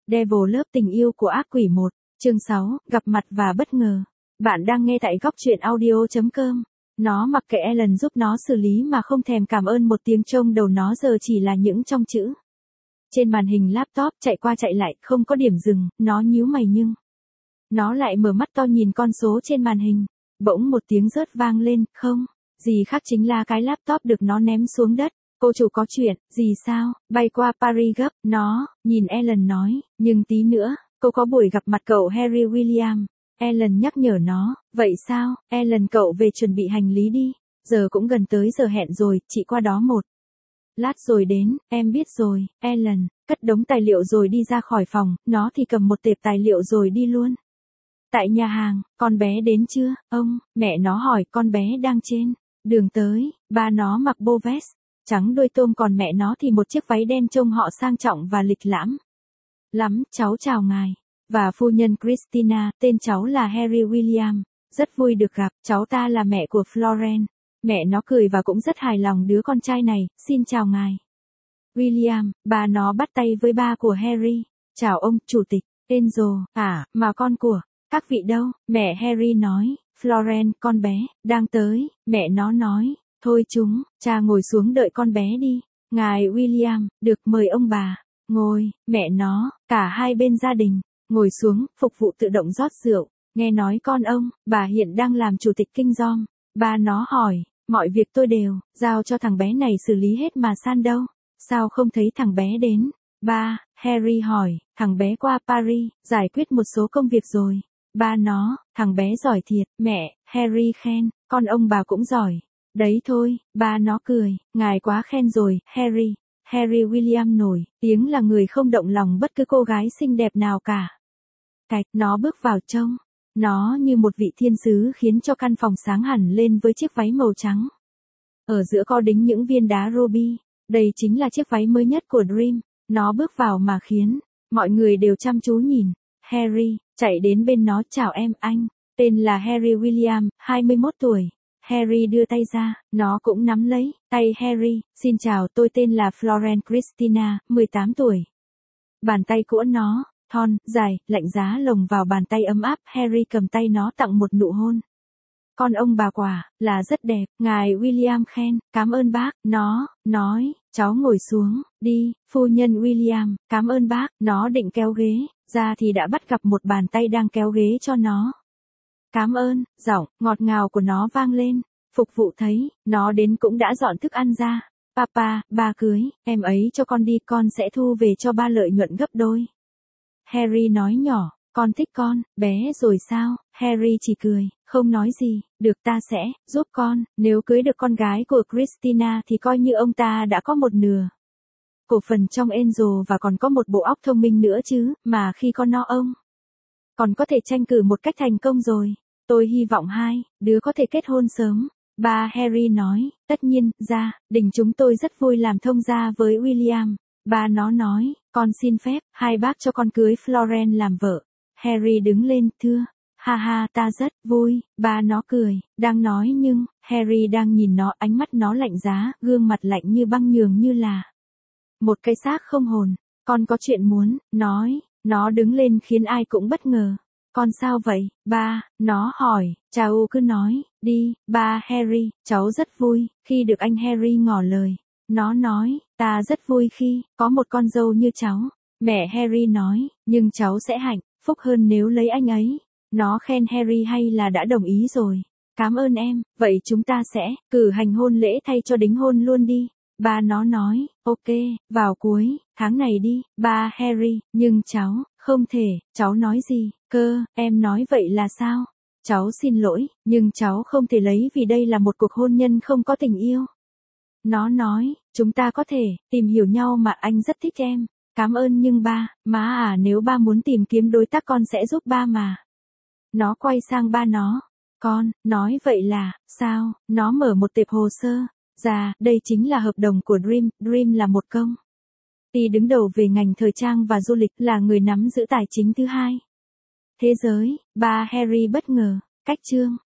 Devil Love tình yêu của ác quỷ 1, chương 6, gặp mặt và bất ngờ. Bạn đang nghe tại góc truyện audio.com. Nó mặc kệ Ellen giúp nó xử lý mà không thèm cảm ơn một tiếng trong đầu nó giờ chỉ là những trong chữ. Trên màn hình laptop chạy qua chạy lại, không có điểm dừng, nó nhíu mày nhưng nó lại mở mắt to nhìn con số trên màn hình. Bỗng một tiếng rớt vang lên, không, gì khác chính là cái laptop được nó ném xuống đất. Cô chủ có chuyện, gì sao, bay qua Paris gấp, nó, nhìn Ellen nói, nhưng tí nữa, cô có buổi gặp mặt cậu Harry William. Ellen nhắc nhở nó, vậy sao, Ellen cậu về chuẩn bị hành lý đi, giờ cũng gần tới giờ hẹn rồi, chị qua đó một lát rồi đến, em biết rồi, Ellen, cất đống tài liệu rồi đi ra khỏi phòng, nó thì cầm một tệp tài liệu rồi đi luôn. Tại nhà hàng, con bé đến chưa, ông, mẹ nó hỏi, con bé đang trên đường tới, ba nó mặc bô vest trắng đôi tôm còn mẹ nó thì một chiếc váy đen trông họ sang trọng và lịch lãm lắm. Cháu chào ngài và phu nhân Christina, tên cháu là Harry William, rất vui được gặp, cháu ta là mẹ của Florence. Mẹ nó cười và cũng rất hài lòng đứa con trai này, xin chào ngài William. Bà nó bắt tay với ba của Harry, chào ông chủ tịch Angel, mà con của các vị đâu, mẹ Harry nói, Florence, con bé đang tới. Mẹ nó nói, thôi chúng, cha ngồi xuống đợi con bé đi. Ngài William, được mời ông bà ngồi. Mẹ nó, cả hai bên gia đình ngồi xuống, phục vụ tự động rót rượu. Nghe nói con ông, bà hiện đang làm chủ tịch kinh doanh. Ba nó hỏi, mọi việc tôi đều giao cho thằng bé này xử lý hết mà San đâu, sao không thấy thằng bé đến? Ba, Harry hỏi, thằng bé qua Paris, giải quyết một số công việc rồi. Ba nó, thằng bé giỏi thiệt. Mẹ, Harry khen, con ông bà cũng giỏi. Đấy thôi, ba nó cười, ngài quá khen rồi, Harry. Harry William nổi tiếng là người không động lòng bất cứ cô gái xinh đẹp nào cả. Cạch, nó bước vào trông nó như một vị thiên sứ khiến cho căn phòng sáng hẳn lên với chiếc váy màu trắng. Ở giữa có đính những viên đá ruby, đây chính là chiếc váy mới nhất của Dream. Nó bước vào mà khiến mọi người đều chăm chú nhìn. Harry chạy đến bên nó, chào em, anh tên là Harry William, 21 tuổi. Harry đưa tay ra, nó cũng nắm lấy tay Harry, xin chào, tôi tên là Florence Christina, 18 tuổi. Bàn tay của nó thon, dài, lạnh giá lồng vào bàn tay ấm áp. Harry cầm tay nó tặng một nụ hôn. Con ông bà quả là rất đẹp, ngài William khen, cảm ơn bác. Nó nói, cháu ngồi xuống đi. Phu nhân William, cảm ơn bác. Nó định kéo ghế ra thì đã bắt gặp một bàn tay đang kéo ghế cho nó. Cảm ơn, giọng ngọt ngào của nó vang lên. Phục vụ thấy nó đến cũng đã dọn thức ăn ra. Papa, ba cưới em ấy cho con đi, con sẽ thu về cho ba lợi nhuận gấp đôi. Harry nói nhỏ, con thích con bé rồi sao? Harry chỉ cười, không nói gì. Được, ta sẽ giúp con, nếu cưới được con gái của Christina thì coi như ông ta đã có một nửa cổ phần trong Angel và còn có một bộ óc thông minh nữa chứ, mà khi con nó ông còn có thể tranh cử một cách thành công rồi. Tôi hy vọng hai đứa có thể kết hôn sớm. Ba Harry nói, tất nhiên, gia đình chúng tôi rất vui làm thông gia với William. Ba nó nói, con xin phép, hai bác cho con cưới Florence làm vợ. Harry đứng lên, thưa, ha ha, ta rất vui. Ba nó cười, đang nói nhưng, Harry đang nhìn nó, ánh mắt nó lạnh giá, gương mặt lạnh như băng nhường như là một cái xác không hồn. Con có chuyện muốn nói. Nó đứng lên khiến ai cũng bất ngờ. Con sao vậy, ba? Nó hỏi, cháu cứ nói đi, ba Harry, cháu rất vui khi được anh Harry ngỏ lời. Nó nói, ta rất vui khi có một con dâu như cháu. Mẹ Harry nói, nhưng cháu sẽ hạnh phúc hơn nếu lấy anh ấy. Nó khen Harry hay là đã đồng ý rồi. Cảm ơn em, vậy chúng ta sẽ cử hành hôn lễ thay cho đính hôn luôn đi. Ba nó nói, ok, vào cuối tháng này đi. Ba Harry, nhưng cháu không thể. Cháu nói gì cơ, em nói vậy là sao? Cháu xin lỗi, nhưng cháu không thể lấy vì đây là một cuộc hôn nhân không có tình yêu. Nó nói, chúng ta có thể tìm hiểu nhau mà, anh rất thích em. Cảm ơn nhưng ba, má nếu ba muốn tìm kiếm đối tác con sẽ giúp ba mà. Nó quay sang ba nó, con, nói vậy là, sao? Nó mở một tệp hồ sơ ra, đây chính là hợp đồng của Dream. Dream là một công ty đứng đầu về ngành thời trang và du lịch, là người nắm giữ tài chính thứ hai thế giới. Ba Harry bất ngờ, cách chương